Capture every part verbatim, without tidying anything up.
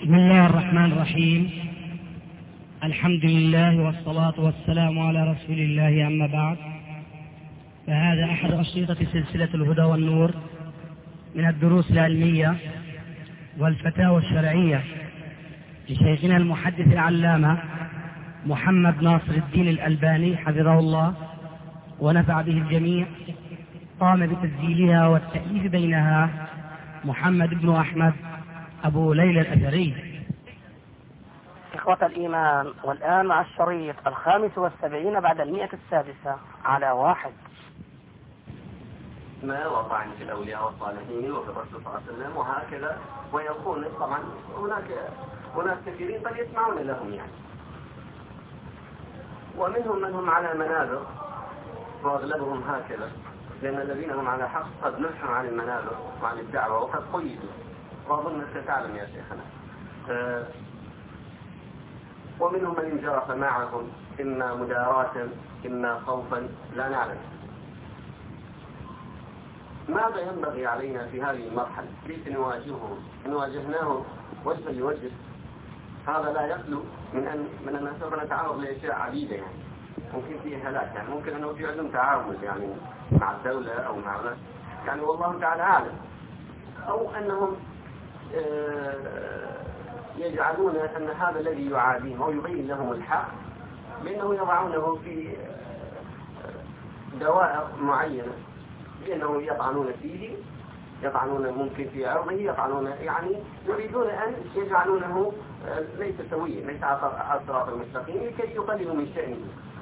بسم الله الرحمن الرحيم. الحمد لله والصلاة والسلام على رسول الله، أما بعد، فهذا أحد أشرطة سلسلة الهدى والنور من الدروس العلمية والفتاوى الشرعية لشيخنا المحدث العلامة محمد ناصر الدين الألباني حفظه الله ونفع به الجميع. قام بتسجيلها والتأليف بينها محمد بن أحمد أبو ليلى الأثري. إخوة الإيمان، والآن مع الشريط الخامس والسبعين بعد المئة السادسة على واحد. ما وطعن في الأولياء والصالحين وفي الرسول صلى الله عليه وسلم وهكذا، ويقول طبعا هناك هناك كثيرين قد يسمعون لهم يعني، ومنهم من هم على منابر وأغلبهم هكذا، لأن الذين هم على حق قد نحوا عن المنابر وعن الدعوة وقد قيدوا، وأظنك تعلم يا شيخنا. أه ومنهم من انجرف معهم إما مداراة إما خوفا لا نعلم. ماذا ينبغي علينا في هذه المرحلة؟ كيف نواجههم؟ إن واجهناهم وجها لوجه هذا لا يخلو من أن من أن سوف نتعرض لأشياء عديدة، يعني ممكن فيه هلاك، يعني ممكن أنه في عدم تعامل يعني مع الدولة أو مع يعني والله تعالى أعلم، أو أنهم يجعلون أن هذا الذي يعاديهم أو يبين لهم الحق بأنه يضعونه في دوائر معينة، بأنه يطعنون فيه، يطعنون ممكن في عرضه، يطعنون يعني يريدون أن يجعلونه ليس سويا، ليس على الصراط المستقيم، لكي يقللوا من شأنه.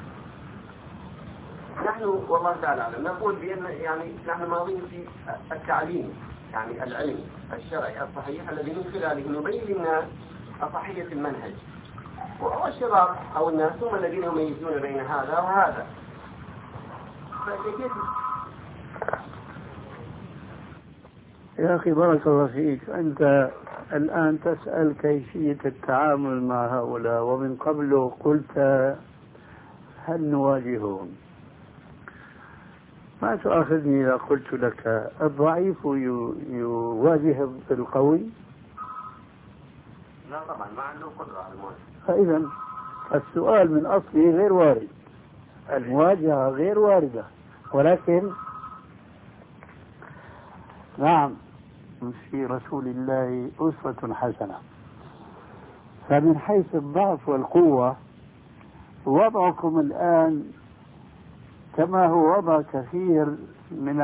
نحن والله تعالى أعلم نقول بأن يعني نحن ماضين في التعليم، يعني العلم الشرعي الصحيح الذي من خلاله نبين للناس أصحية المنهج، والشباب أو الناس هم الذين يميزون بين هذا وهذا. يا أخي بارك الله فيك، أنت الآن تسأل كيفية التعامل مع هؤلاء، ومن قبل قلت هل نواجههم؟ ما تؤاخذني إذا قلت لك الضعيف يواجه القوي؟ لا طبعا، ما عنده قدرة على المواجهة. فإذا السؤال من أصله غير وارد، المواجهة غير واردة، ولكن نعم في رسول الله أسوة حسنة. فمن حيث الضعف والقوة وضعكم الآن كما هو وضع كثير من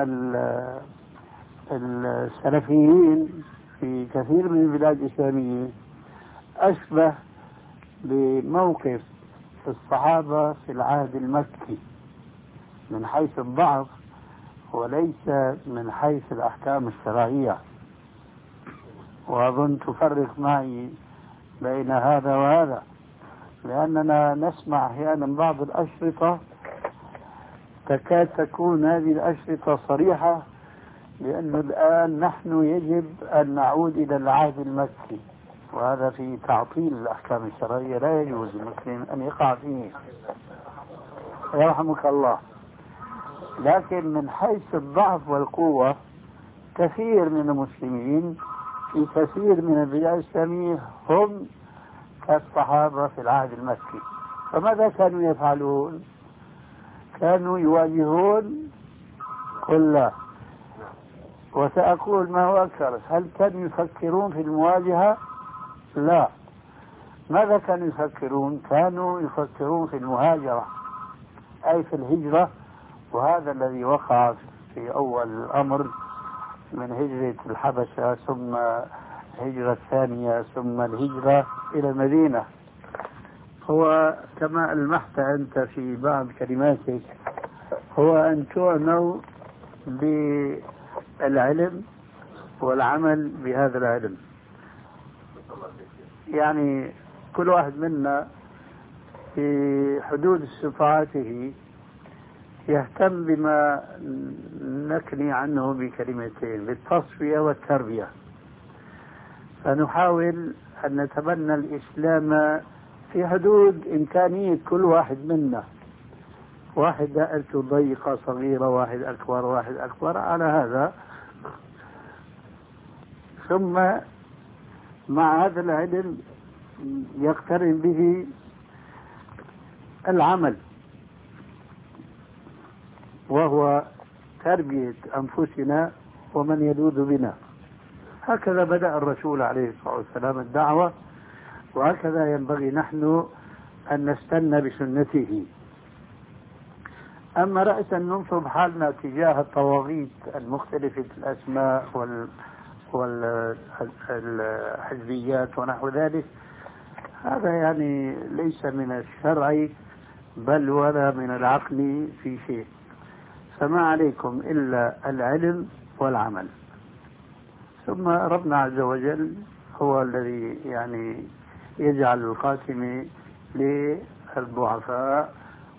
السلفيين في كثير من البلاد الإسلامية، أشبه بموقف الصحابة في العهد المكي من حيث الضعف وليس من حيث الأحكام الشرعية. وأظن تفرق معي بين هذا وهذا، لأننا نسمع أحيانا بعض الأشرطة تكاد تكون هذه الأشرطة صريحة لأنه الآن نحن يجب أن نعود إلى العهد المكي، وهذا في تعطيل الأحكام الشرعية لا يجوز المسلم أن يقع فيه، يرحمك الله. لكن من حيث الضعف والقوة كثير من المسلمين في كثير من البلاد الإسلامية هم كالصحابة في العهد المكي. فماذا كانوا يفعلون؟ كانوا يواجهون كله. وسأقول ما هو أكثر، هل كانوا يفكرون في المواجهة؟ لا. ماذا كانوا يفكرون؟ كانوا يفكرون في المهاجرة، أي في الهجرة، وهذا الذي وقع في أول الأمر من هجرة الحبشة ثم الهجرة الثانية ثم الهجرة إلى المدينة. هو كما ألمحت أنت في بعض كلماتك هو أن تعنوا بالعلم والعمل بهذا العلم. يعني كل واحد منا في حدود استطاعته يهتم بما نكني عنه بكلمتين، بالتصفية والتربية، فنحاول أن نتبنى الإسلام في حدود إمكانية كل واحد منا. واحد دائرته ضيقة صغيرة، واحد أكبر، واحد أكبر، على هذا. ثم مع هذا العلم يقترن به العمل، وهو تربية أنفسنا ومن يلوذ بنا. هكذا بدأ الرسول عليه الصلاة والسلام الدعوة، وهكذا ينبغي نحن أن نستنى بسنته. أما رأسا ننصب حالنا تجاه الطواغيت المختلفة الأسماء وال والحزبيات ونحو ذلك، هذا يعني ليس من الشرع بل ولا من العقل في شيء. فما عليكم إلا العلم والعمل. ثم ربنا عز وجل هو الذي يعني يجعل الخاتم للضعفاء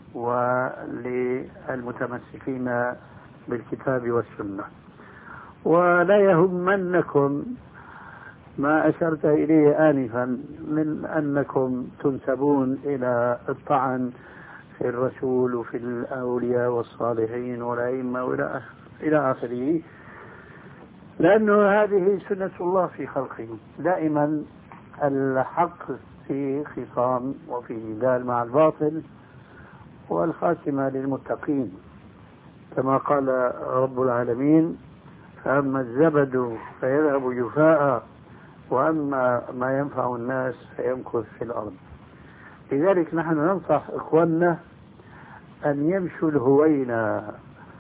وللمتمسكين بالكتاب والسنة. ولا يهمنكم ما أشرت إليه آنفا من أنكم تنسبون إلى الطعن في الرسول وفي الأولياء والصالحين والأئمة وإلى إلى آخره، لأنه هذه سنة الله في خلقه. دائما الحق في خصام وفي جدال مع الباطل، والخاتمة للمتقين كما قال رب العالمين: فأما الزبد فيذهب جفاء وأما ما ينفع الناس فيمكث في الأرض. لذلك نحن ننصح إخواننا أن يمشوا الهوينة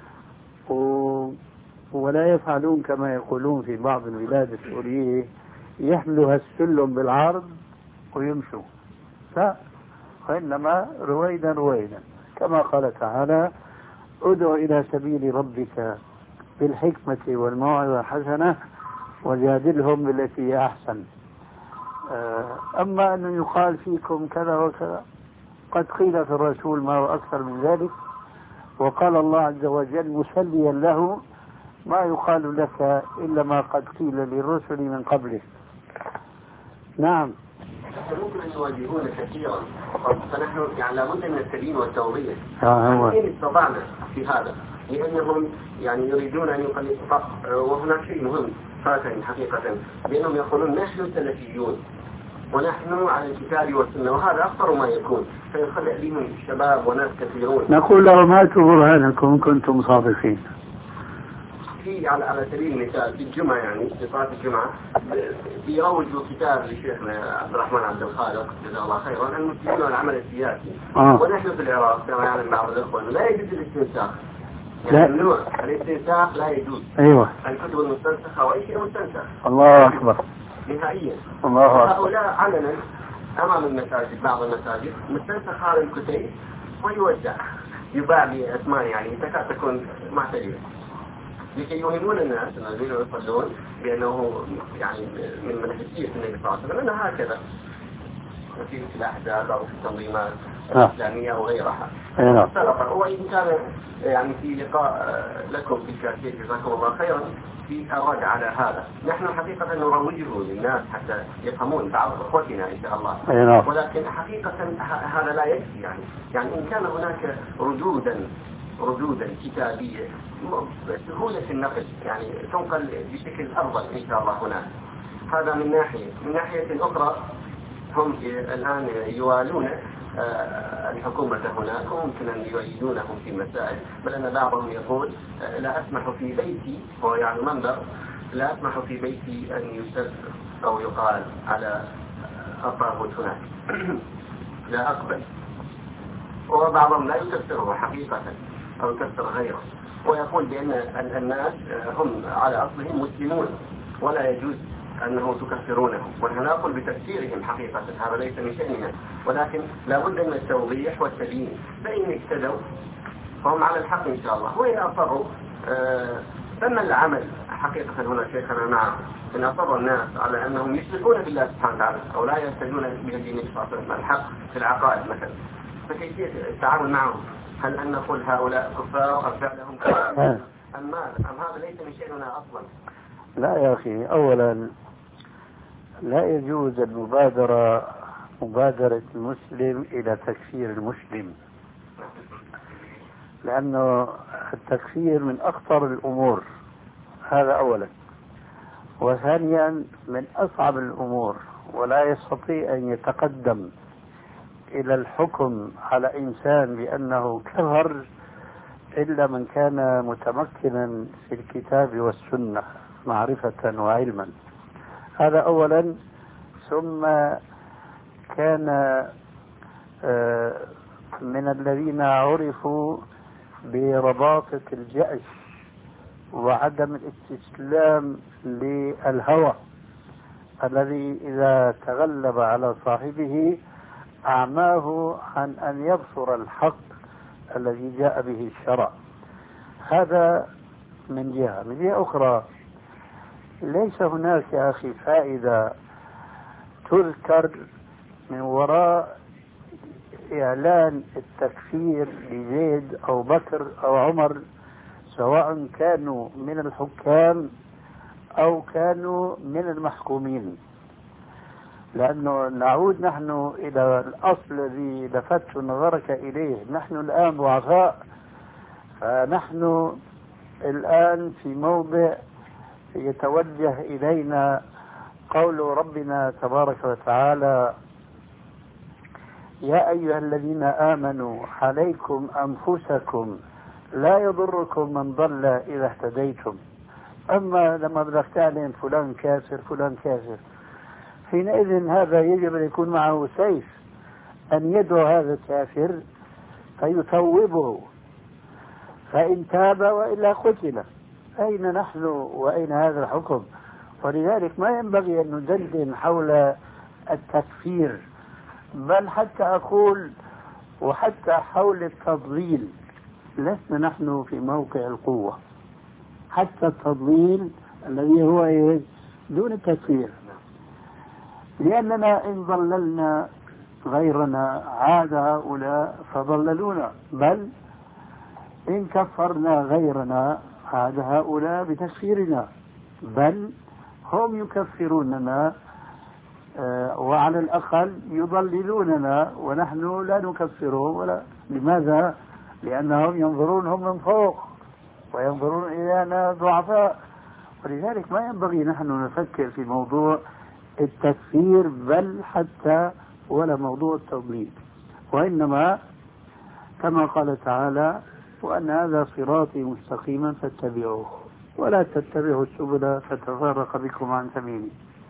ولا يفعلون كما يقولون في بعض البلاد السورية، يحملوا هالسلم بالعرض ويمشوا، لا، وإنما رويدا رويدا، كما قال تعالى: ادع إلى سبيل ربك بالحكمة والموعظة الحسنة وجادلهم بالتي هي أحسن. أما أن يقال فيكم كذا وكذا، قد قيل في الرسول ما هو أكثر من ذلك، وقال الله عز وجل مسليا له: ما يقال لك إلا ما قد قيل للرسل من قبلك. نعم. ممكن أن يواجهون كثيرا، فنحن يعني لابد من التبيين والتوضيح. آه إن استطعنا في هذا، لأنهم يعني يريدون أن يقلدوا. وهناك شيء مهم فاتن حقيقة، بأنهم يقولون نحن سلفيون ونحن على الكتاب والسنة، وهذا أخطر ما يكون، فيخلع بهم شباب وناس كثيرون. نقول لهم هاتوا برهانكم كنتم صادقين. في على على سبيل المثال في الجمعة، يعني في صلاة الجمعة بيروجوا كتاب لشيخنا عبد الرحمن عبد الخالق جزاه الله خيرا: المسلمون والعمل السياسي. آه. ونحن في العراق كما يعلم بعض الإخوة لا يجوز الاستنساخ، يعني ممنوع الاستنساخ، لا يجوز. أيوة. الكتب المستنسخة وأي شيء مستنسخ. الله أكبر. نهائيا. الله أكبر. هؤلاء علنا أمام المساجد، بعض المساجد مستنسخ هذا الكتب ويوزع، يباع بأثمان يعني تكاد تكون معتدلة، لكي يوهمون الناس الذين يصلون بأنه يعني من منهجية النبي صلى الله عليه وسلم، أنها هكذا في الأحداث أو في التنظيمات الإسلامية وغيرها. وإن كان يعني في لقاء لكم في الكاتب جزاكم الله خيرا في الرد على هذا، نحن حقيقة نروجه للناس حتى يفهمون بعض أخوتنا إن شاء الله، ولكن حقيقة هذا لا يكفي. يعني يعني إن كان هناك ردودا ردودا كتابية سهولة النقل، يعني تنقل بشكل أفضل إن شاء الله هناك. هذا من ناحية. من ناحية أخرى هم الآن يوالون الحكومة هناك وممكن أن يؤيدونهم في مسائل، بل أن بعضهم يقول: لا أسمح في بيتي، هو يعني منبر، لا أسمح في بيتي أن يسب أو يقال على الطاغوت هناك. لا أقبل. وبعضهم لا يكفره حقيقة أو يكفر غيره، ويقول بأن الناس هم على أصلهم مسلمون ولا يجوز أنه تكفرونهم، ونحن نقول بتفسيرهم حقيقة، هذا ليس من شأننا، ولكن لا بد من التوضيح والتبيين. فإن اهتدوا فهم على الحق إن شاء الله، وإن أصروا ثم العمل حقيقة. هنا شيخنا معه إن أصر الناس على أنهم يشركون بالله سبحانه وتعالى أو لا يهتدون بهدي النبي صلى الله عليه وسلم الحق في العقائد مثلا، فكيف التعامل معهم؟ هل أن نقول هؤلاء كفار أم فعلهم كفار أم ماذا؟ أم هذا ليس من شأننا أصلا؟ لا يا أخي، أولا لا يجوز المبادرة مبادرة المسلم إلى تكفير المسلم، لأنه التكفير من أخطر الأمور، هذا أولا. وثانيا من أصعب الأمور، ولا يستطيع أن يتقدم إلى الحكم على إنسان بأنه كفر إلا من كان متمكنا في الكتاب والسنة معرفة وعلما. هذا أولا. ثم كان من الذين عرفوا برباطة الجأش وعدم الاستسلام للهوى الذي إذا تغلب على صاحبه أعماه عن أن يبصر الحق الذي جاء به الشرع. هذا من جهة. من جهة أخرى، ليس هناك يا أخي فائدة تذكر من وراء إعلان التكفير لزيد أو بكر أو عمر، سواء كانوا من الحكام أو كانوا من المحكومين، لأنه نعود نحن إلى الأصل الذي لفت نظرك إليه. نحن الآن ضعفاء، فنحن الآن في موضع يتوجه إلينا قول ربنا تبارك وتعالى: يا أيها الذين آمنوا عليكم أنفسكم لا يضركم من ضل إذا اهتديتم. أما لما بدك تعلن فلان كافر فلان كافر، حينئذ هذا يجب أن يكون معه سيف أن يدعو هذا الكافر فيثوبه، فإن تاب وإلا قتل. أين نحن وأين هذا الحكم؟ ولذلك ما ينبغي أن ندندن حول التكفير، بل حتى أقول وحتى حول التضليل لسنا نحن في موقع القوة. حتى التضليل الذي هو دون التكفير، لأننا إن ضللنا غيرنا عاد هؤلاء فضللونا، بل إن كفرنا غيرنا عاد هؤلاء بتكفيرنا، بل هم يكفروننا وعلى الأقل يضللوننا ونحن لا نكفرهم. ولا لماذا؟ لأنهم ينظرون هم من فوق وينظرون إلينا ضعفاء. ولذلك ما ينبغي نحن نفكر في موضوع التكفير بل حتى ولا موضوع التضليل، وإنما كما قال تعالى: وأن هذا صراطي مستقيما فاتبعوه ولا تتبعوا السبل فتفرق بكم عن سبيله.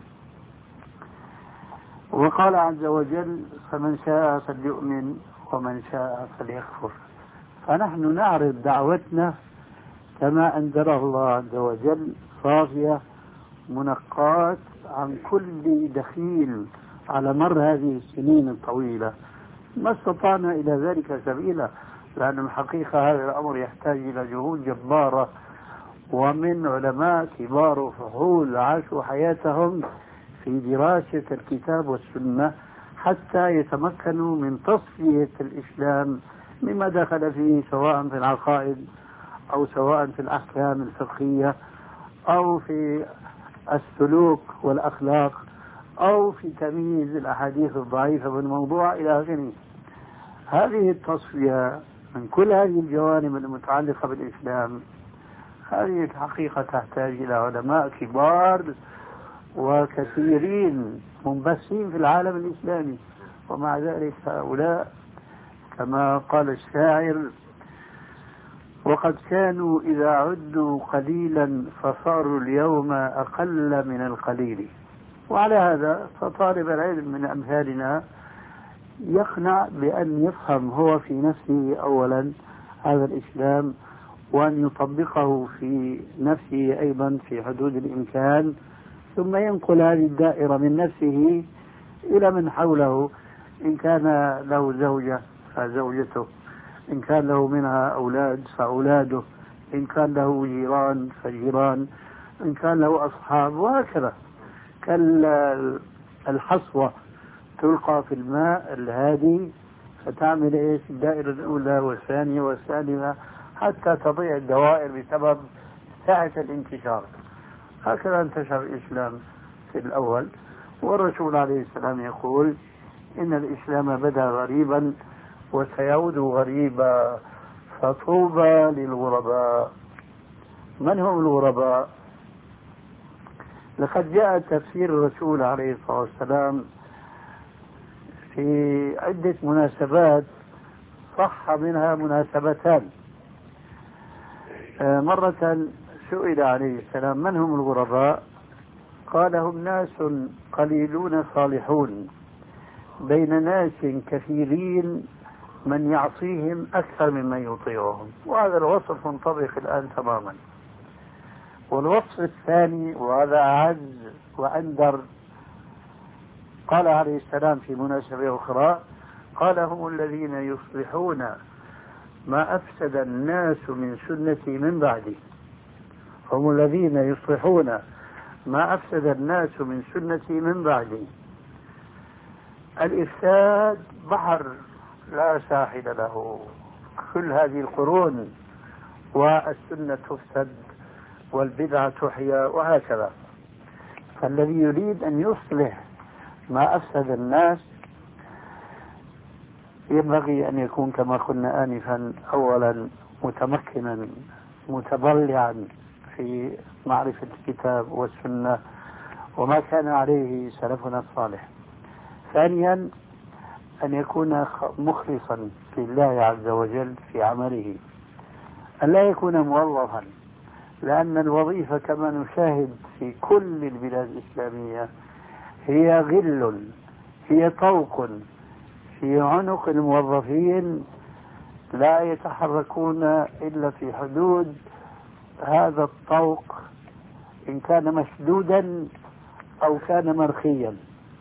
وقال عز وجل: فمن شاء فليؤمن ومن شاء فليكفر. فنحن نعرض دعوتنا كما أنزلها الله عز وجل صافية منقاة عن كل دخيل على مر هذه السنين الطويلة. ما استطعنا إلى ذلك سبيلا، لأن الحقيقة هذا الأمر يحتاج إلى جهود جبارة، ومن علماء كبار وفحول عاشوا حياتهم في دراسة الكتاب والسنة حتى يتمكنوا من تصفية الإسلام مما دخل فيه، سواء في العقائد أو سواء في الأحكام الفقهية أو في السلوك والأخلاق أو في تمييز الأحاديث الضعيفة بالموضوع إلى آخره. هذه التصفية من كل هذه الجوانب المتعلقة بالإسلام، هذه الحقيقة تحتاج إلى علماء كبار وكثيرين منبثين في العالم الإسلامي. ومع ذلك هؤلاء كما قال الشاعر: وقد كانوا إذا عدوا قليلا فصاروا اليوم أقل من القليل. وعلى هذا فطالب العلم من أمثالنا يقنع بأن يفهم هو في نفسه أولا هذا الإسلام، وأن يطبقه في نفسه أيضا في حدود الإمكان، ثم ينقل هذه الدائرة من نفسه إلى من حوله. إن كان له زوجة فزوجته، إن كان له منها أولاد فأولاده، إن كان له جيران فجيران، إن كان له أصحاب، وهكذا كالحصوة تلقى في الماء الهادي فتعمل إيش الدائرة الأولى والثانية والثالثة حتى تضيع الدوائر بسبب سعة الانتشار. هكذا انتشر الإسلام في الأول، والرسول عليه السلام يقول: إن الإسلام بدأ غريبا وسيعود غريبا فطوبى للغرباء. من هم الغرباء؟ لقد جاء تفسير الرسول عليه الصلاة والسلام في عدة مناسبات صح منها مناسبتان. مرة سئل عليه السلام من هم الغرباء؟ قال هم ناس قليلون صالحون بين ناس كثيرين من يعصيهم أكثر ممن يطيعهم. وهذا الوصف منطبق الآن تماما. والوصف الثاني وهذا أعز وأندر، قال عليه السلام في مناسبة أخرى قال هم الذين يصلحون ما أفسد الناس من سنتي من بعدي. هم الذين يصلحون ما أفسد الناس من سنتي من بعدي. الإفساد بحر لا ساحل له، كل هذه القرون والسنة تفسد والبدعة تحيا وهكذا. فالذي يريد أن يصلح ما أفسد الناس ينبغي أن يكون كما قلنا آنفا أولا متمكنا متضلعا في معرفة الكتاب والسنة وما كان عليه سلفنا الصالح. ثانيا أن يكون مخلصا لله عز وجل في عمله، أن لا يكون موظفا، لأن الوظيفة كما نشاهد في كل البلاد الإسلامية هي غل، هي طوق في عنق الموظفين لا يتحركون إلا في حدود هذا الطوق، إن كان مشدودا أو كان مرخيا.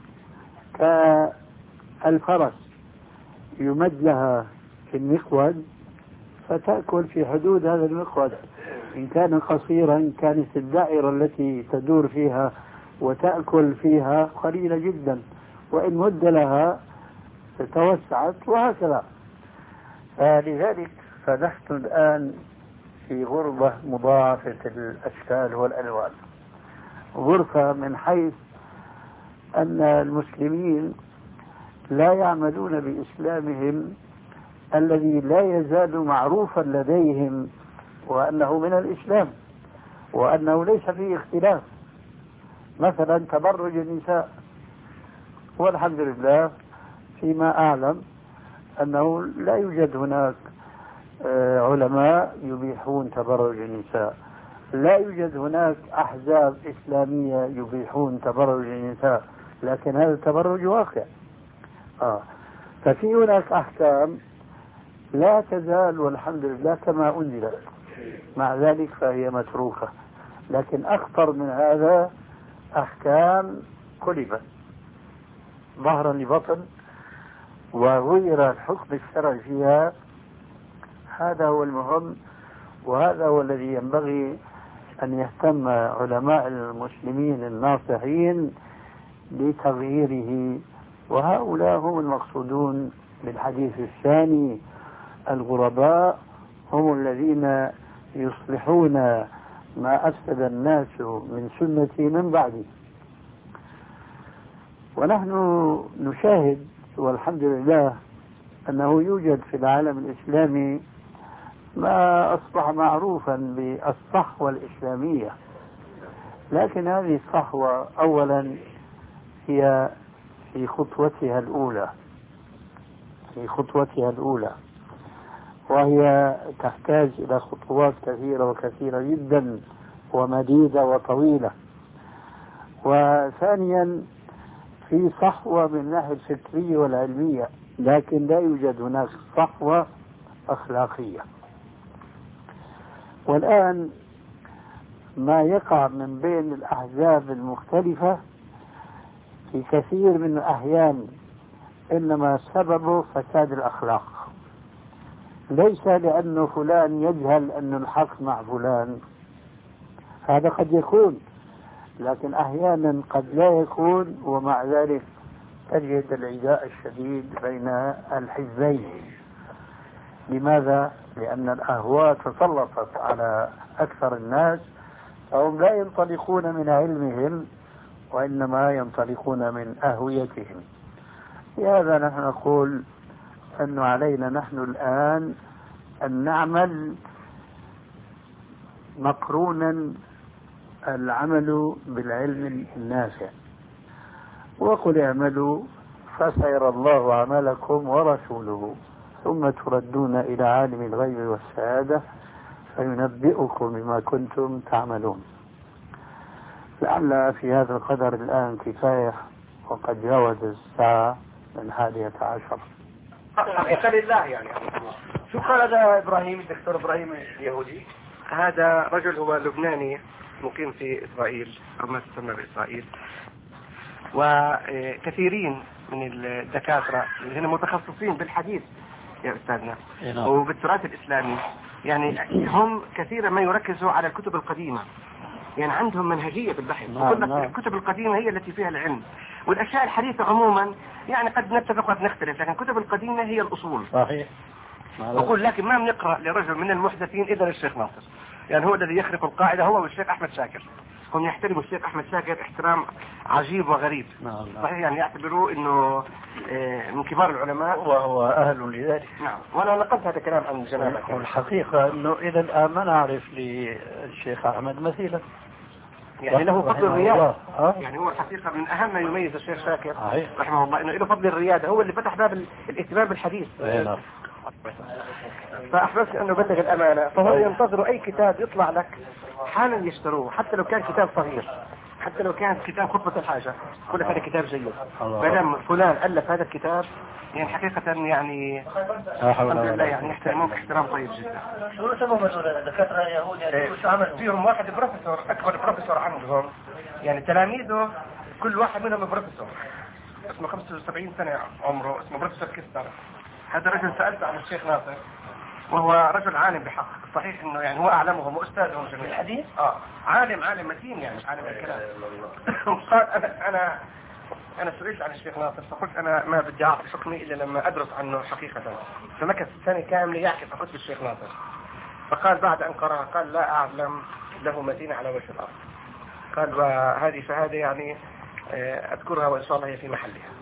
كالفرس يمد لها في المقود فتأكل في حدود هذا المقود، إن كان قصيرا كانت الدائرة التي تدور فيها وتأكل فيها قليلة جدا، وإن مد لها توسعت وهكذا. فلذلك فنحن الآن في غربة مضاعفة الأشكال والألوان. غرفة من حيث أن المسلمين لا يعملون بإسلامهم الذي لا يزال معروفا لديهم وأنه من الإسلام وأنه ليس فيه اختلاف. مثلا تبرج النساء، والحمد لله فيما أعلم أنه لا يوجد هناك علماء يبيحون تبرج النساء، لا يوجد هناك أحزاب إسلامية يبيحون تبرج النساء، لكن هذا التبرج واقع. آه. ففي هناك أحكام لا تزال والحمد لله كما أنزلت، مع ذلك فهي متروكة. لكن أخطر من هذا أحكام قلبت ظهرا لبطن وغير الحكم الشرعي فيها. هذا هو المهم، وهذا هو الذي ينبغي أن يهتم علماء المسلمين الناصحين لتغييره، وهؤلاء هم المقصودون بالحديث الثاني. الغرباء هم الذين يصلحون ما أفسد الناس من سنتي من بعدي. ونحن نشاهد والحمد لله أنه يوجد في العالم الإسلامي ما أصبح معروفا بالصحوة الإسلامية، لكن هذه الصحوة أولا هي في خطوتها الأولى في خطوتها الأولى وهي تحتاج إلى خطوات كثيرة وكثيرة جدا ومديدة وطويلة. وثانيا في صحوة من الناحية الفكرية والعلمية، لكن لا يوجد هناك صحوة أخلاقية. والآن ما يقع من بين الأحزاب المختلفة في كثير من الأحيان إنما سببه فساد الأخلاق، ليس لأنه فلان يجهل أن الحق مع فلان، هذا قد يكون، لكن أحيانا قد لا يكون، ومع ذلك تجد العداء الشديد بين الحزبين. لماذا؟ لأن الأهواء تسلطت على أكثر الناس، فهم لا ينطلقون من علمهم وإنما ينطلقون من أهويتهم. لهذا نحن نقول أن علينا نحن الآن أن نعمل مقرونا العمل بالعلم النافع. وقل اعملوا فسيرى الله عملكم ورسوله ثم تردون إلى عالم الغيب والشهادة فينبئكم بما كنتم تعملون. لعل في هذا القدر الآن كفاية، وقد جاوز الساعة الحادية عشر. حقيقة لله يعني. شو قال هذا إبراهيم الدكتور إبراهيم اليهودي؟ هذا رجل هو لبناني مقيم في إسرائيل أو ما تسمى بإسرائيل، وكثيرين من الدكاترة اللي هم متخصصين بالحديث يا أستاذنا وبالتراث الإسلامي، يعني هم كثيرا ما يركزوا على الكتب القديمة، يعني عندهم منهجية بالبحث. وكل الكتب القديمة هي التي فيها العلم، والأشياء الحديثة عموما يعني قد نتفق وقد نختلف، لكن الكتب القديمة هي الأصول. صحيح. أقول لكن ما بنقرأ لرجل من المحدثين إلا الشيخ ناصر، يعني هو الذي يخرق القاعدة، هو والشيخ أحمد شاكر. هم يحترموا الشيخ أحمد شاكر احترام عجيب وغريب. صحيح، يعني يعتبروه إنه من كبار العلماء وهو أهل لذلك. نعم، وأنا نقلت هذا الكلام عن الجنابة. والحقيقة إنه إذا الآن ما نعرف للشيخ أحمد مثيلا، يعني له فضل الريادة. يعني هو الحقيقة من أهم ما يميز الشيخ شاكر رحمه الله إنه له فضل الريادة، هو اللي فتح باب الاهتمام بالحديث. فأحببت أنه بلغ الأمانة، فهو ينتظر أي كتاب يطلع لك حالا يشتروه، حتى لو كان كتاب صغير، حتى لو كان كتاب خطبة الحاجة، كل هذا كتاب جيد. مادام فلان ألف هذا الكتاب يعني حقيقة يعني الحمد لله يعني يحترموك احترام طيب جدا. شو سبب الدكاترة اليهود يعني شو عملوا؟ فيهم واحد بروفيسور، أكبر بروفيسور عندهم، يعني تلاميذه كل واحد منهم بروفيسور، اسمه خمسة وسبعين سنة عمره، اسمه بروفيسور كيستر. هذا رجل سألته عن الشيخ ناصر وهو رجل عالم بحق، صحيح انه يعني هو اعلمهم واستاذهم جميع الحديث، اه عالم عالم متين يعني عالم الكلام. قال انا انا انا سئلت عن الشيخ ناصر فقلت انا ما بدي اعطي حكمي الا لما ادرس عنه حقيقة. فمكث سنة كاملة يحكي عن كتب الشيخ ناصر، فقال بعد ان قرأ قال لا اعلم له متين على وجه الارض. قال وهذه شهادة يعني اذكرها وان شاء الله هي في محلها.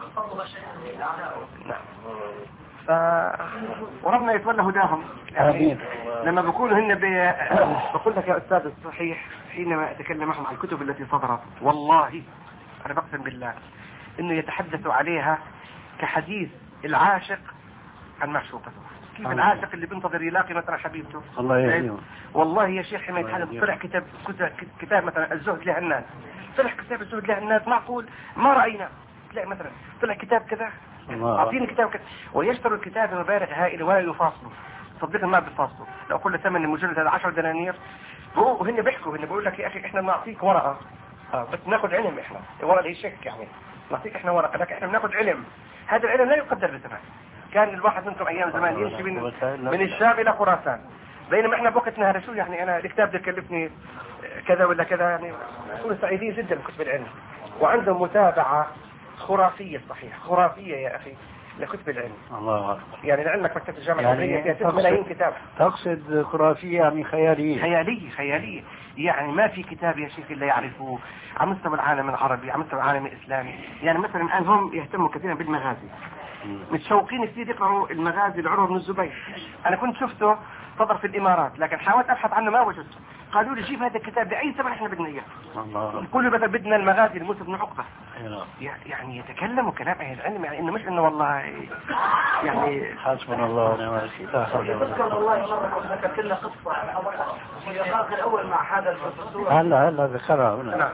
نعم. ف... وربنا يتولى هداهم يعني. لما بقولوا هن بي... بقول لك يا أستاذ الصحيح حينما أتكلم معهم عن الكتب التي صدرت، والله أنا بقسم بالله إنه يتحدثوا عليها كحديث العاشق عن معشوقته. كيف العاشق اللي بينتظر يلاقي مثلا حبيبته، الله يهديه. والله يا شيخ حين يتحدث طلع كتاب كتاب مثلا الزهد له الناس، طلع كتاب الزهد له الناس معقول ما رأينا، تلاقي مثلا طلع كتاب كذا أعطيني كتاب كذا، ويشتروا الكتاب بمبالغ هائلة ولا يفاصلوا، صدقني ما بيفاصلوا. لو كل ثمن المجلد هذا عشر دنانير وهن بيحكوا، هن بيقول لك يا أخي إحنا بنعطيك ورقة آه بس ناخذ علم، إحنا ورقة هي شك يعني نعطيك إحنا ورقة لكن إحنا بناخذ علم، هذا العلم لا يقدر بثمن. كان الواحد منكم أيام زمان يمشي من من الشام إلى خراسان، بينما إحنا بوقتنا هذا شو يعني أنا الكتاب ده كلفني كذا ولا كذا، يعني نكون سعيدين جدا بكتب العلم. وعندهم متابعة خرافية، صحيح خرافية يا أخي لكتب العلم. الله أكبر. يعني لعلمك مكتبة الجامعة الأمريكية فيها ستة ملايين كتاب. تقصد خرافية يعني خيالية؟ خيالية خيالية، يعني ما في كتاب يا شيخ إلا يعرفوه على مستوى العالم العربي، على مستوى العالم الإسلامي. يعني مثلا الآن هم يهتموا كثيرا بالمغازي، متشوقين كثير يقرأوا المغازي لعروة بن الزبير. أنا كنت شفته صدر في الإمارات لكن حاولت أبحث عنه ما وجدته. قالوا لي جيب هذا الكتاب بأي ثمن احنا بدنا إياه. يقولوا بدل بدنا المغازي لموسى بن عقبة. يعني يتكلموا كلام أهل العلم، يعني إنه مش إنه والله يعني حسبنا الله ونعم الوكيل. لا حول ولا قوة. والله مرة ذكرت لنا قصة في اللقاء الأول مع هذا البروفيسور. هلا هلا ذكرها هنا.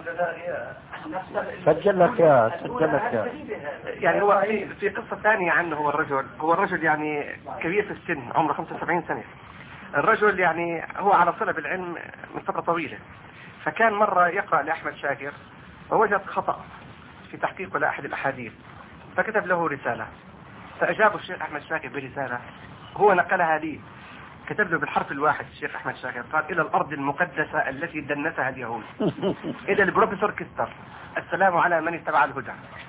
سجل لك يا سجل لك يا. يعني هو في في قصة ثانية عنه. هو الرجل هو الرجل يعني كبير في السن، عمره خمسة وسبعين سنة. الرجل يعني هو على صلة بالعلم من فترة طويلة، فكان مرة يقرأ لأحمد شاكر ووجد خطأ في تحقيقه لأحد الأحاديث، فكتب له رسالة، فأجابه الشيخ أحمد شاكر برسالة هو نقلها لي، كتب له بالحرف الواحد الشيخ أحمد شاكر قال إلى الأرض المقدسة التي دنسها اليهود إلى البروفيسور كيستر السلام على من اتبع الهدى.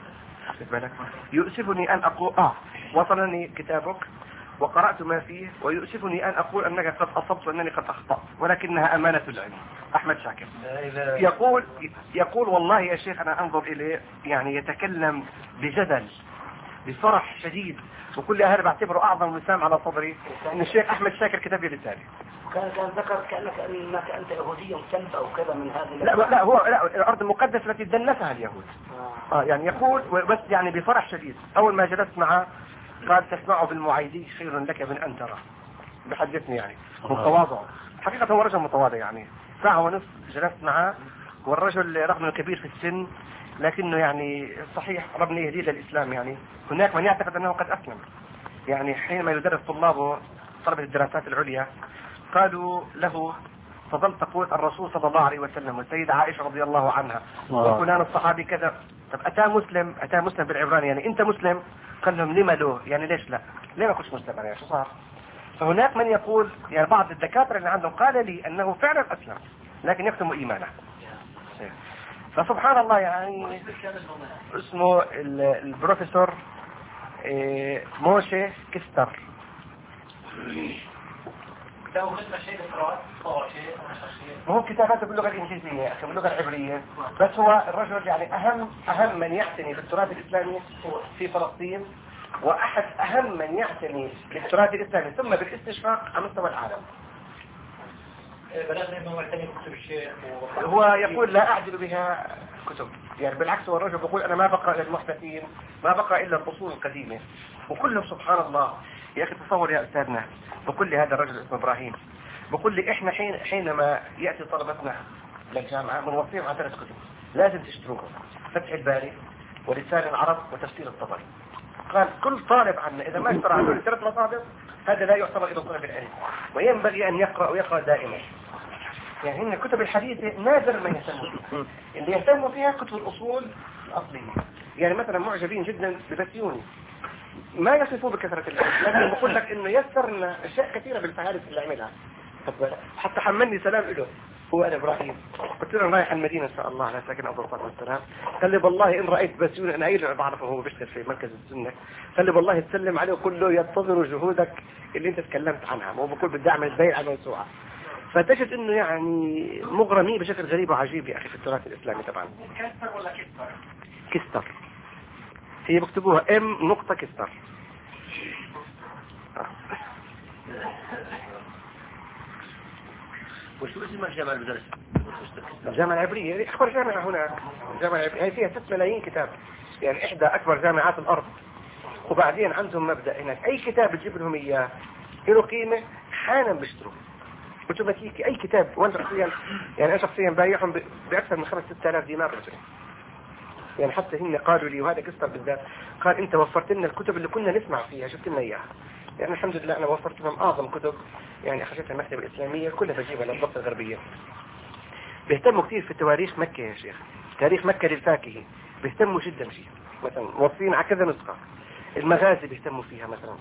يؤسفني أن أقول آه وصلني كتابك وقرأت ما فيه ويؤسفني أن أقول أنك قد أصبت وأنني قد أخطأت ولكنها أمانة العلم. أحمد شاكر يقول يقول والله يا شيخ أنا أنظر إليه يعني يتكلم بجدل بصرح شديد، وكل أهل بعتبره أعظم وسام على صدري إن الشيخ أحمد شاكر كتب لي رسالة كان كان ذكر كأنك أنك أنت يهودي مسلب أو كذا من هذه. لا لا هو لا الأرض المقدسة التي دنسها اليهود. آه. آه يعني يقول بس يعني بفرح شديد أول ما جلست معه قال تسمعه بالمعايدي خير لك من أن ترى. بحدثني يعني وتواضع حقيقة هو رجل متواضع يعني ساعة ونصف جلست معه والرجل رغم انه كبير في السن لكنه يعني صحيح ربنا يهديه للإسلام. يعني هناك من يعتقد أنه قد أسلم يعني حينما يدرس طلابه طلبة الدراسات العليا قالوا له فظل تقول الرسول صلى الله عليه وسلم والسيدة عائشة رضي الله عنها وفلان الصحابي كذا. طب أتى مسلم أتى مسلم بالعبراني يعني أنت مسلم؟ قال لهم لما له يعني ليش لا ليه ما كنتش مسلم يعني شو صار؟ فهناك من يقول يعني بعض الدكاترة اللي عندهم قال لي أنه فعلا أسلم لكن يكتم إيمانه. فسبحان الله يعني اسمه البروفيسور موشي كستر. هو كتاباته باللغة الإنجليزية باللغة العبرية بس هو الرجل يعني أهم أهم من يعتني بالتراث الإسلامي في فلسطين وأحد أهم من يعتني بالتراث الإسلامي ثم بالاستشفاء على مستوى العالم. هو يقول لا أعدل بها كتب يعني بالعكس هو الرجل بيقول أنا ما بقرأ إلا المحدثين ما بقرأ إلا الأصول القديمة وكلهم سبحان الله. يا أخي تصور يا أستاذنا بقول لي هذا الرجل اسمه إبراهيم بقول لي إحنا حين حينما يأتي طلبتنا للجامعة بنوصيهم على ثلاث كتب لازم تشتروهم فتح الباري ولسان العرب وتفسير الطبري. قال كل طالب عنا إذا ما اشترى هذول الثلاث مصادر هذا لا يعتبر إلى طلب العلم وينبغي أن يقرأ ويقرأ دائما. يعني هن الكتب الحديثة نادر ما يهتموا فيها اللي يهتموا فيها كتب الأصول الأصلية. يعني مثلا معجبين جدا ببسيوني ما يصفوه بكثرة العلم لكن بقول لك إنه يسر لنا أشياء كثيرة بالفهارس اللي عملها حتى حملني سلام له هو أنا إبراهيم قلت له رايح المدينة إن شاء الله على ساكن أبو الفضل والسلام. قال لي والله إن رأيت بسيوني أنا أيضا بعرفه هو بيشتغل في مركز السنة قال لي والله تسلم عليه وقل له ينتظر جهودك اللي أنت تكلمت عنها هو بقول بدي أعمل البيع موسوعة. فتجد إنه يعني مغرمين بشكل غريب وعجيب يا أخي في التراث الإسلامي. طبعا كستر ولا كستر؟ كستر هي بكتبوها ام نقطة كستر. وشو اسم الجامعة المدرسة؟ الجامعة العبرية أكبر جامعة هنا الجامعة العبرية هي فيها ستة ملايين كتاب يعني إحدى أكبر جامعات الأرض. وبعدين عندهم مبدأ هناك أي كتاب تجيب لهم إياه له قيمة حالا بيشتروه اوتوماتيكي أي كتاب. وأنا شخصيا يعني أنا شخصيا بايعهم بأكثر من خمس ستة آلاف دينار رجل. يعني حتى هن قالوا لي وهذا كستر بالذات قال أنت وفرت لنا الكتب اللي كنا نسمع فيها شفت لنا إياها. يعني الحمد لله أنا وفرت لهم أعظم كتب يعني أخذتها المكتبة الإسلامية كلها بجيبها للضبط الغربية. بيهتموا كثير في تواريخ مكة يا شيخ تاريخ مكة للفاكهي بيهتموا جدا فيه مثلا موصين على كذا نسخة. المغازي بيهتموا فيها مثلا.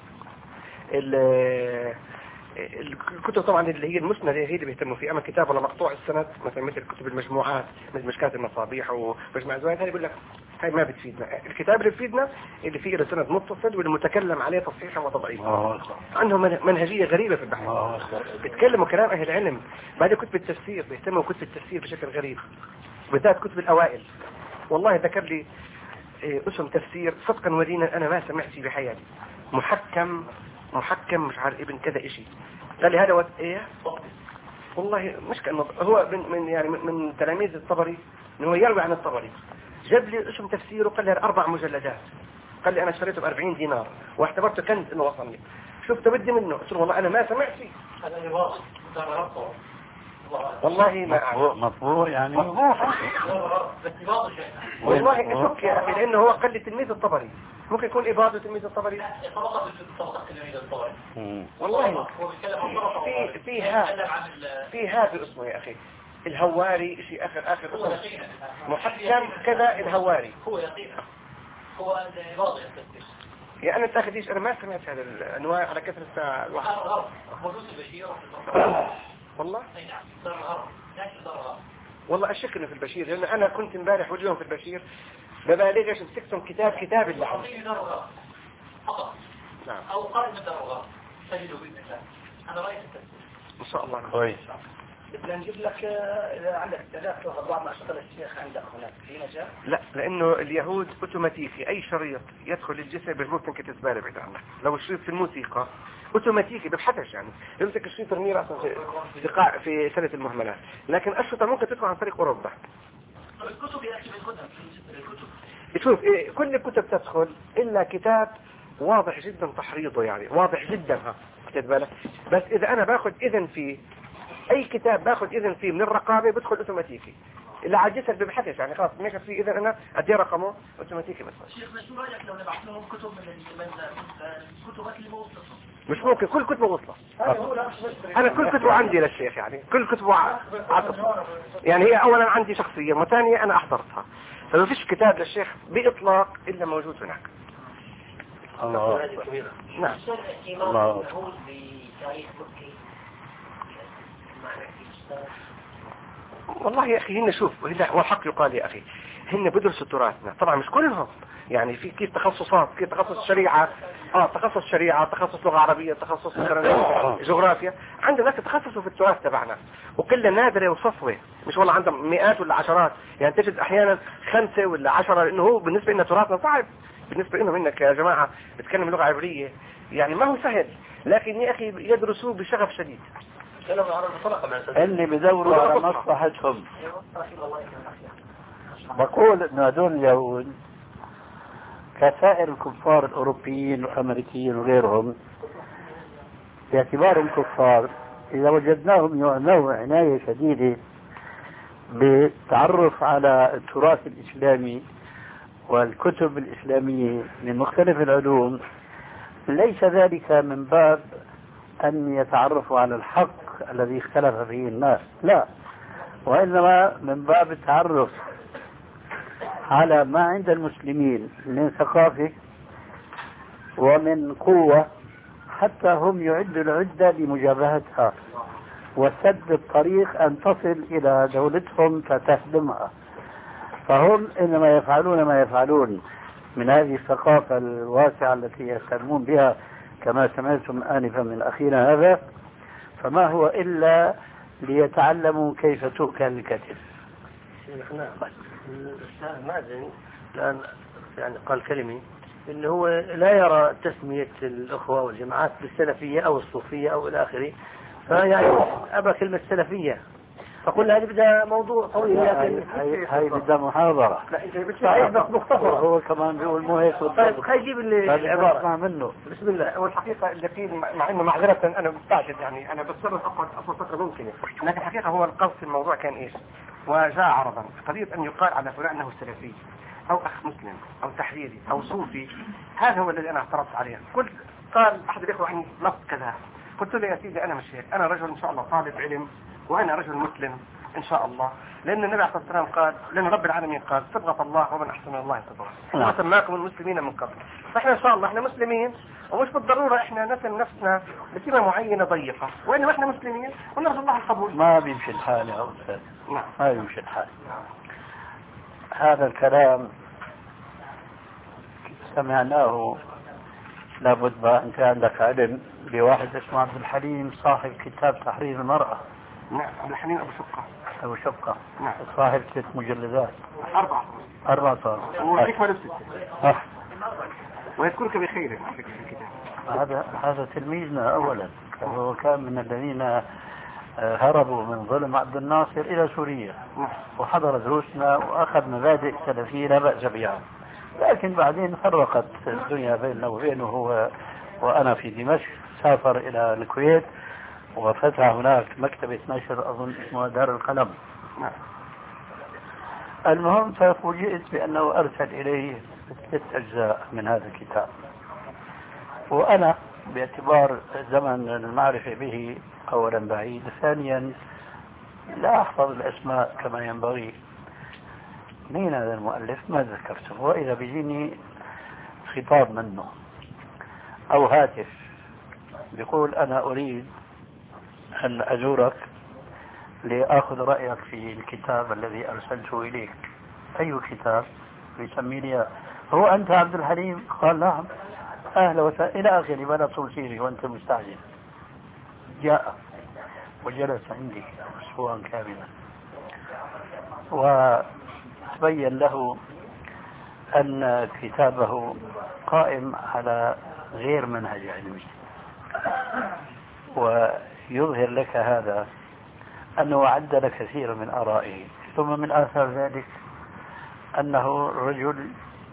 الكتب طبعا اللي هي المسندة هي اللي بيهتموا فيها. أما كتاب ولا مقطوع السند مثلا مثل كتب المجموعات مثل مشكات المصابيح ومجمع الزوايد هذه يقول لك هاي ما بتفيدنا. الكتاب اللي بيفيدنا اللي فيه له سند متصل والمتكلم عليه تصحيحا وتضعيفا. عندهم منهجية غريبة في البحث بيتكلموا كلام أهل العلم. بعد كتب التفسير بيهتموا كتب التفسير بشكل غريب بالذات كتب الأوائل. والله ذكر لي اسم تفسير صدقا ودينا أنا ما سمعت فيه بحياتي محكم محكم مش عارف ابن كذا إشي. قال لي هذا وقت إيه والله مش كأنه هو من, من يعني من تلاميذ الطبري إنه هو يروي عن الطبري. جاب لي اسم تفسيره قال لي أربع مجلدات. قال لي أنا اشتريته بأربعين دينار واعتبرته كنز إنه وصلني. شفت بدي منه قلت له والله أنا ما سمعت فيه. والله ما مطبوع يعني مطبوع والله اشك يا أخي لأنه هو قال لي تلميذ الطبري ممكن يكون إباضة تلميذ الطبري والله في في هذا في هذا اسمه يا أخي الهواري شيء آخر آخر اسمه محكم كذا الهواري هو يقينا هو الإباضة يعني أنا تاخديش أنا ما سمعت هذا الأنواع على كثرة الساعة الواحد والله والله أشك إنه في البشير لأن أنا كنت امبارح وجوهم في البشير ببالغش بسكتهم كتاب كتاب اللي عندي نعم أو قائمة درغة تجدوا بإذن الله أنا رأيت التفسير ما شاء الله كويس بدنا نجيب لك اذا عندك استعداد تاخذ بعض اشطر الشيخ عندك هناك في مجال؟ لا، لانه اليهود اوتوماتيكي اي شريط يدخل الجسم بيربط انك تزباله بعيد عنك. لو الشريط في الموسيقى اوتوماتيكي ببحثش، يعني يمسك الشريط يرميه اصلا في في, قاع في سنه المهملات، لكن الشرطه ممكن تدخل عن طريق اوروبا. الكتب يا اخي الكتب الكتب شوف إيه، كل الكتب تدخل الا كتاب واضح جدا تحريضه، يعني واضح جدا ها خدت بالك. بس اذا انا باخذ اذن فيه اي كتاب باخذ اذن فيه من الرقابه بدخل اوتوماتيكي، اللي على الجسد ببحثش يعني خلاص ما في اذن انا ادي رقمه اوتوماتيكي. بس شيخنا شو رايك لو نبعث لهم كتب من من الكتبات اللي موصلتهم؟ مش ممكن كل كتبه وصله. انا كل كتبه عندي للشيخ، يعني كل كتبه ع... يعني هي اولا عندي شخصيه، وثانيه انا احضرتها، فما فيش كتاب للشيخ باطلاق الا موجود هناك. الله نعم. الله والله يا اخي هن شوف والحق يقال يا اخي هن بدرسوا تراثنا طبعا مش كلهم، يعني في كيف تخصصات، كيف تخصص شريعه اه تخصص شريعه، تخصص لغه عربيه، تخصص جغرافيا، عندنا ناس تخصصوا في التراث تبعنا وكلها نادره وصفوه، مش والله عندهم مئات ولا عشرات، يعني تجد احيانا خمسه ولا عشرة، لانه هو بالنسبه لنا تراثنا صعب، بالنسبه لهم انك يا جماعه بتكلم لغه عبريه يعني ما هو سهل، لكن يا اخي يدرسوه بشغف شديد. اللي بدوروا على مصلحتهم. بقول انه هذول اليهود كسائر الكفار الاوروبيين والامريكيين وغيرهم باعتبارهم كفار، اذا وجدناهم يعنوا عناية شديدة بالتعرف على التراث الاسلامي والكتب الاسلامية من مختلف العلوم، ليس ذلك من باب ان يتعرفوا على الحق الذي اختلف فيه الناس، لا، وإنما من باب التعرف على ما عند المسلمين من ثقافة ومن قوة، حتى هم يعدوا العدة لمجابهتها وسد الطريق أن تصل إلى دولتهم فتهدمها. فهم إنما يفعلون ما يفعلون من هذه الثقافة الواسعة التي يهتمون بها كما سمعتم آنفا من أخينا هذا، فما هو إلا ليتعلموا كيف تؤكل الكتف. شيخنا الأستاذ مازن الآن يعني قال كلمة إنه هو لا يرى تسمية الأخوة والجماعات بالسلفية أو الصوفية أو إلى آخره، فيعني أبى كلمة سلفية، فقل هذه بدها موضوع طويل. هاي هاي بدها محاضرة. لا انت بتشرح بس مختصر. هو كمان بيقول مو هيك. طيب خلي يجيب العبارة. اسمع منه. بسم الله. والحقيقة اللي فيه مع انه معذرة انا مستعجل، يعني انا بتصرف اقعد اصلا فترة ممكنة، لكن الحقيقة هو القصد في الموضوع كان ايش؟ وجاء عرضا قضية ان يقال على فلان انه سلفي او اخ مسلم او تحريري او صوفي، هذا هو الذي انا اعترضت عليه. قلت قال احد الاخوة عني لفظ كذا، قلت له يا سيدي انا مش هيك، انا رجل ان شاء الله طالب علم وانا رجل مسلم ان شاء الله، لان النبي عليه الصلاه والسلام قال، لان رب العالمين قال صبغه الله ومن احسن من الله صبغه، وسماكم المسلمين من قبل، فاحنا ان شاء الله احنا مسلمين، ومش بالضروره احنا نسم نفسنا بصيغه معينه ضيقه، وانما احنا مسلمين ونرجو الله القبول. ما بيمشي الحال يا استاذ. نعم ما بيمشي الحال. هذا الكلام سمعناه لابد ما انت عندك علم بواحد اسمه عبد الحليم صاحب كتاب تحرير المرأة. نعم عبد الحليم ابو شقه. ابو شقه. نعم صاحب ست مجلدات. اربعه اربعه صار. وحكمه نفسه. صح. ويذكرك بخير في الكتاب. هذا هذا تلميذنا اولا، هو كان من الذين هربوا من ظلم عبد الناصر الى سوريا وحضر دروسنا واخذ مبادئ سلفيه لا باس بها، لكن بعدين فرقت الدنيا بيننا وبينه هو وانا في دمشق، سافر الى الكويت وفتح هناك مكتبة نشر أظن اسمها دار القلم. المهم ففوجئت بأنه أرسل إليه ست أجزاء من هذا الكتاب، وأنا باعتبار زمن المعرفة به أولا بعيد، ثانيا لا أحفظ الأسماء كما ينبغي، مين هذا المؤلف ما ذكرته، وإذا بيجيني خطاب منه أو هاتف بيقول أنا أريد أن أزورك لأخذ رأيك في الكتاب الذي أرسلته إليك. أي كتاب؟ بيسميني هو أنت عبد الحليم؟ قال نعم. أهلا وسهلا إلى آخره، بلا طول سيري وأنت مستعجل. جاء وجلس عندي أسبوعا كاملا، وتبين له أن كتابه قائم على غير منهج علمي، ويظهر لك هذا أنه عدل كثيرا من آرائه. ثم من آثار ذلك أنه رجل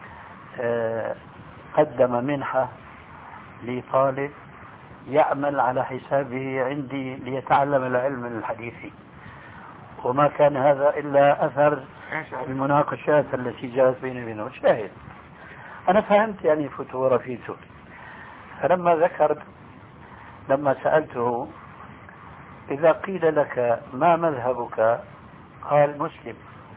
قدم منحة لطالب يعمل على حسابه عندي ليتعلم العلم الحديثي، وما كان هذا إلا أثر المناقشات التي جاءت بيني وبينه. شاهد أنا فهمت يعني فتوى رفيته. فلما ذكر لما سألته إذا قيل لك ما مذهبك قال مسلم،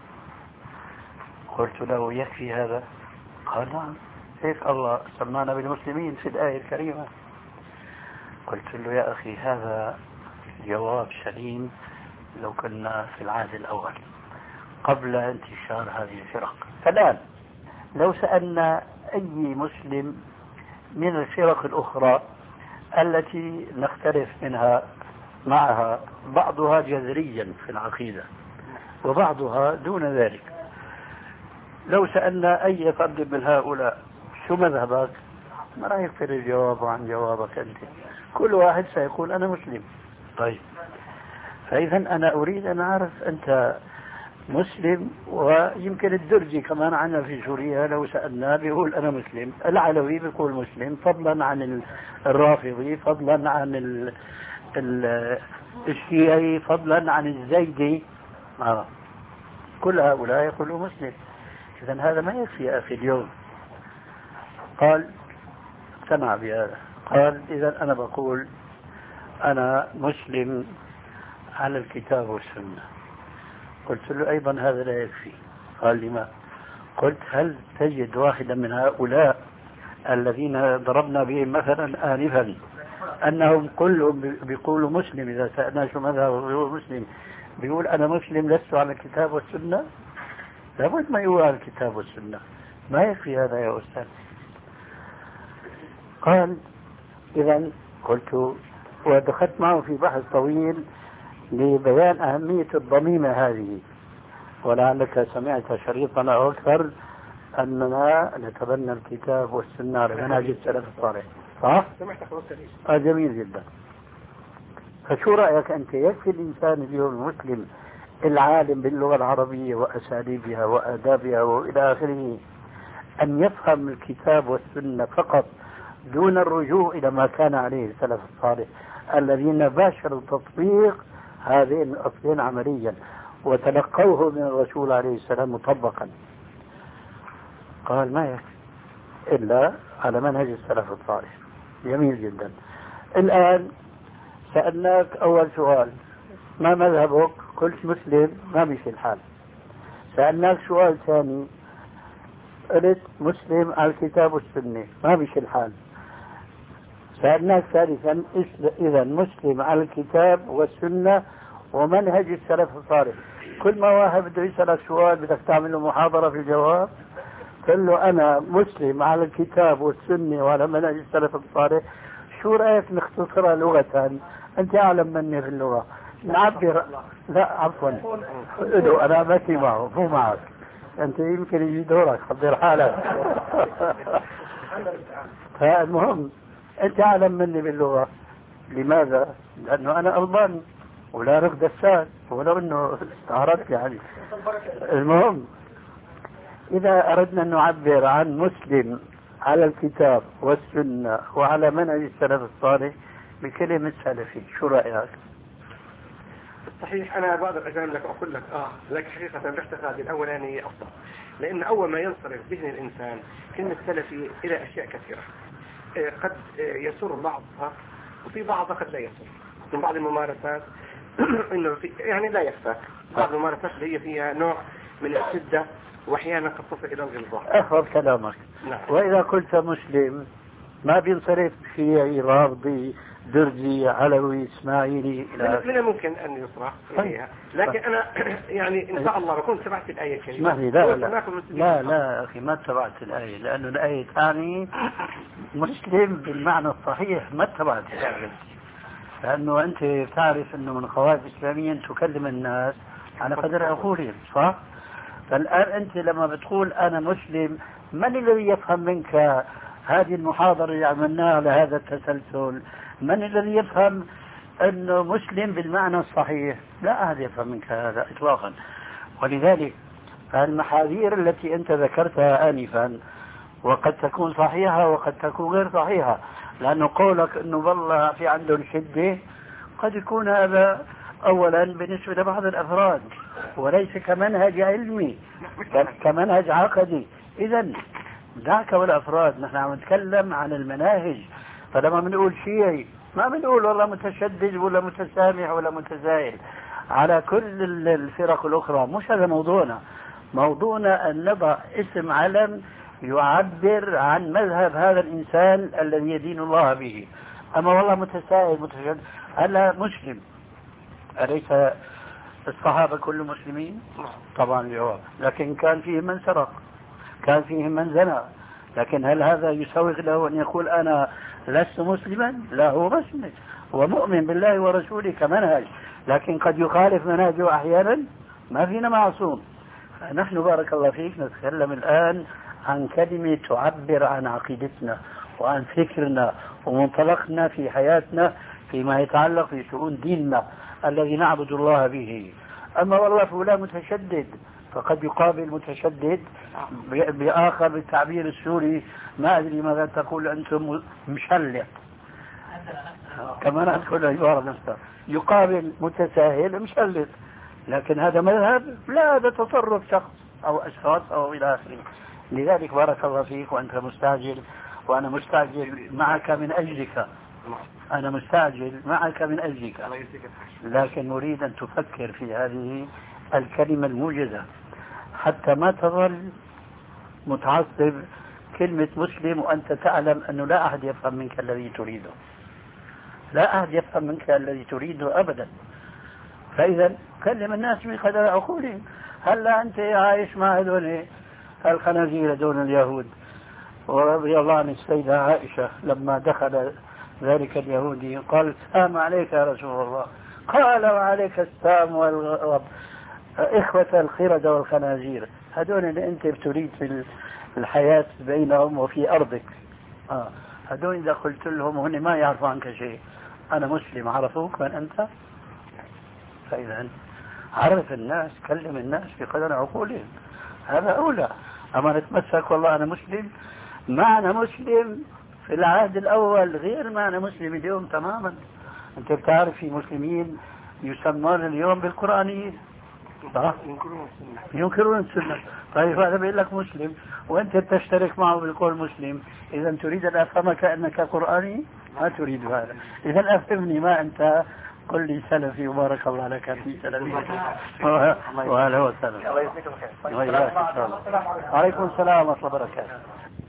قلت له يكفي هذا؟ قال نعم، هيك الله سمانا بالمسلمين في الآية الكريمة. قلت له يا أخي هذا جواب سليم لو كنا في العهد الأول قبل انتشار هذه الفرق. فالآن لو سألنا أي مسلم من الفرق الأخرى التي نختلف منها معها بعضها جذريا في العقيدة وبعضها دون ذلك، لو سألنا أي فرد من هؤلاء شو مذهبك، ما راح يختلف الجواب عن جوابك أنت، كل واحد سيقول أنا مسلم. طيب فإذا أنا أريد أن أعرف أنت مسلم، ويمكن الدرجي كمان عنا في سوريا لو سألنا بيقول أنا مسلم، العلوي بيقول مسلم، فضلا عن الرافضي، فضلا عن الشيعي، فضلا عن الزيدي، آه. كل هؤلاء يقولوا مسلم. إذن هذا ما يكفي يا أخي اليوم. قال اقتنع بهذا، قال إذا أنا بقول أنا مسلم على الكتاب والسنة. قلت له أيضا هذا لا يكفي. قال لما؟ قلت هل تجد واحدا من هؤلاء الذين ضربنا بهم مثلا آنفا أنهم كلهم بيقولوا مسلم، إذا سألنا شو مذهبه بيقول مسلم، بيقول أنا مسلم لست على الكتاب والسنة؟ لابد ما يقول على الكتاب والسنة، ما يكفي هذا يا أستاذ. قال إذا قلت، ودخلت معه في بحث طويل لبيان أهمية الضميمة هذه، ولعلك سمعت شريطنا أو أكثر أننا نتبنى الكتاب والسنة على منهج السلف الصالح، صح؟ آه جميل جدا. فشو رأيك أنت؟ يكفي الإنسان اليوم المسلم العالم باللغة العربية وأساليبها وآدابها وإلى آخره أن يفهم الكتاب والسنة فقط دون الرجوع إلى ما كان عليه السلف الصالح الذين باشروا تطبيق هذين الأصلين عمليا وتلقوه من الرسول عليه السلام مطبقا؟ قال ما يكفي إلا على منهج السلف الصالح. جميل جدا. الآن سألناك أول سؤال ما مذهبك؟ قلت مسلم، ما بيشي الحال. سألناك سؤال ثاني قلت مسلم على الكتاب والسنة، ما بيشي الحال. سألناك ثالثا إذا مسلم على الكتاب والسنة ومنهج السلف الصالح. كل ما واحد بده يسألك سؤال بدك تعمل له محاضرة في الجواب، قل له أنا مسلم على الكتاب والسنة وعلى منهج السلف الصالح. شو رأيك نختصرها لغة؟ أنت أعلم مني في اللغة. نعبر لا عفوا ادعو أنا ماشي معه مو معك، أنت يمكن يجي دورك حضر حالك. فالمهم أنت أعلم مني باللغة. لماذا؟ لأنه أنا ألباني ولا رغد الساد ولو أنه استعرضت يعني. المهم إذا أردنا أن نعبر عن مسلم على الكتاب والسنة وعلى منهج السلف الصالح بكلمة سلفي، شو رأيك؟ صحيح أنا بقدر أجامل لك وأقول لك آه لكن حقيقة باعتقادي الأولاني أفضل، لأن أول ما ينصرف ذهن الإنسان كلمة سلفي إلى أشياء كثيرة قد يسر بعضها وفي بعضها قد لا يسر. من بعض الممارسات إنه في يعني لا يخفاك بعض الممارسات اللي هي فيها نوع من الشدة وأحيانا قد تصل إلى الغلظة. أخذ كلامك. نعم. وإذا قلت مسلم ما بينصرف شيعي رافضي درزي علوي اسماعيلي الى من الممكن ان يصرح اليها، لكن انا يعني ان شاء الله بكون تبعت الايه الكريمه. لا لا لا لا لا اخي ما تبعت الايه، لانه الايه تعني مسلم بالمعنى الصحيح، ما تبعت الايه. لأنه أنت تعرف أنه من قواعد الإسلامية أن تكلم الناس على قدر عقولهم، صح؟ فالآن أنت لما بتقول أنا مسلم، من الذي يفهم منك هذه المحاضرة اللي عملناها على هذا التسلسل؟ من الذي يفهم أنه مسلم بالمعنى الصحيح؟ لا أحد يفهم منك هذا إطلاقا. ولذلك المحاذير التي أنت ذكرتها آنفا وقد تكون صحيحة وقد تكون غير صحيحة، لأنه قولك أنه والله في عندهم شدة قد يكون هذا أولا بالنسبة لبعض الأفراد وليس كمنهج علمي، كمنهج عقدي. إذا دعك والأفراد، نحن عم نتكلم عن المناهج. فلما بنقول شيعي ما بنقول والله متشدد ولا متسامح ولا متزايد على كل الفرق الأخرى، مش هذا موضوعنا. موضوعنا أن نضع اسم علم يعبر عن مذهب هذا الإنسان الذي يدين الله به. أما والله متساهل متشدد، هلا مسلم، أليس الصحابة كلهم مسلمين؟ طبعا الجواب. لكن كان فيهم من سرق، كان فيهم من زنى، لكن هل هذا يسوغ له أن يقول أنا لست مسلما؟ لا، هو مسلم، هو مؤمن بالله ورسوله كمنهج، لكن قد يخالف منهجه أحيانا، ما فينا معصوم. نحن بارك الله فيك نتكلم الآن عن كلمة تعبر عن عقيدتنا وعن فكرنا ومنطلقنا في حياتنا فيما يتعلق في شؤون ديننا الذي نعبد الله به. أما والله فلان متشدد، فقد يقابل متشدد بآخر بالتعبير السوري، ما أدري ماذا تقول أنتم، مشلع، كما نقول عبارة نفسها، يقابل متساهل مشلت. لكن هذا مذهب؟ لا، هذا تصرف شخص أو أشخاص أو إلى آخره. لذلك بارك الله فيك، وأنت مستعجل وأنا مستعجل معك من أجلك، أنا مستعجل معك من أجلك، لكن نريد أن تفكر في هذه الكلمة الموجزة حتى ما تظل متعصب كلمة مسلم وأنت تعلم أنه لا أحد يفهم منك الذي تريده، لا أحد يفهم منك الذي تريده أبدا. فإذا كلم الناس بقدر عقولهم. هلا أنت عايش مع هذول الخنازير دون اليهود، ورضي الله عن السيدة عائشة لما دخل ذلك اليهودي قال السلام عليك يا رسول الله، قال وعليك السلام والغضب، إخوة الخردة والخنازير، هذول اللي أنت بتريد في الحياة بينهم وفي أرضك، آه. هذول إذا قلت لهم هن ما يعرفوا عنك شيء، أنا مسلم، عرفوك من أنت؟ فإذا عرف الناس، كلم الناس بقدر عقولهم، هذا أولى. أما نتمسك والله أنا مسلم، معنى مسلم في العهد الأول غير معنى مسلم اليوم تماما. أنت بتعرف في مسلمين يسمون اليوم بالقرآنيين، ينكرون السنة. طيب هذا بيقول لك مسلم وأنت تشترك معه بالقول مسلم، إذا تريد أن أفهمك أنك قرآني؟ ما تريد هذا. إذا أفهمني ما أنت، قل لي سلفي وبارك الله لك في سلفي وهلا وسهلا. عليكم السلام ورحمة الله وبركاته.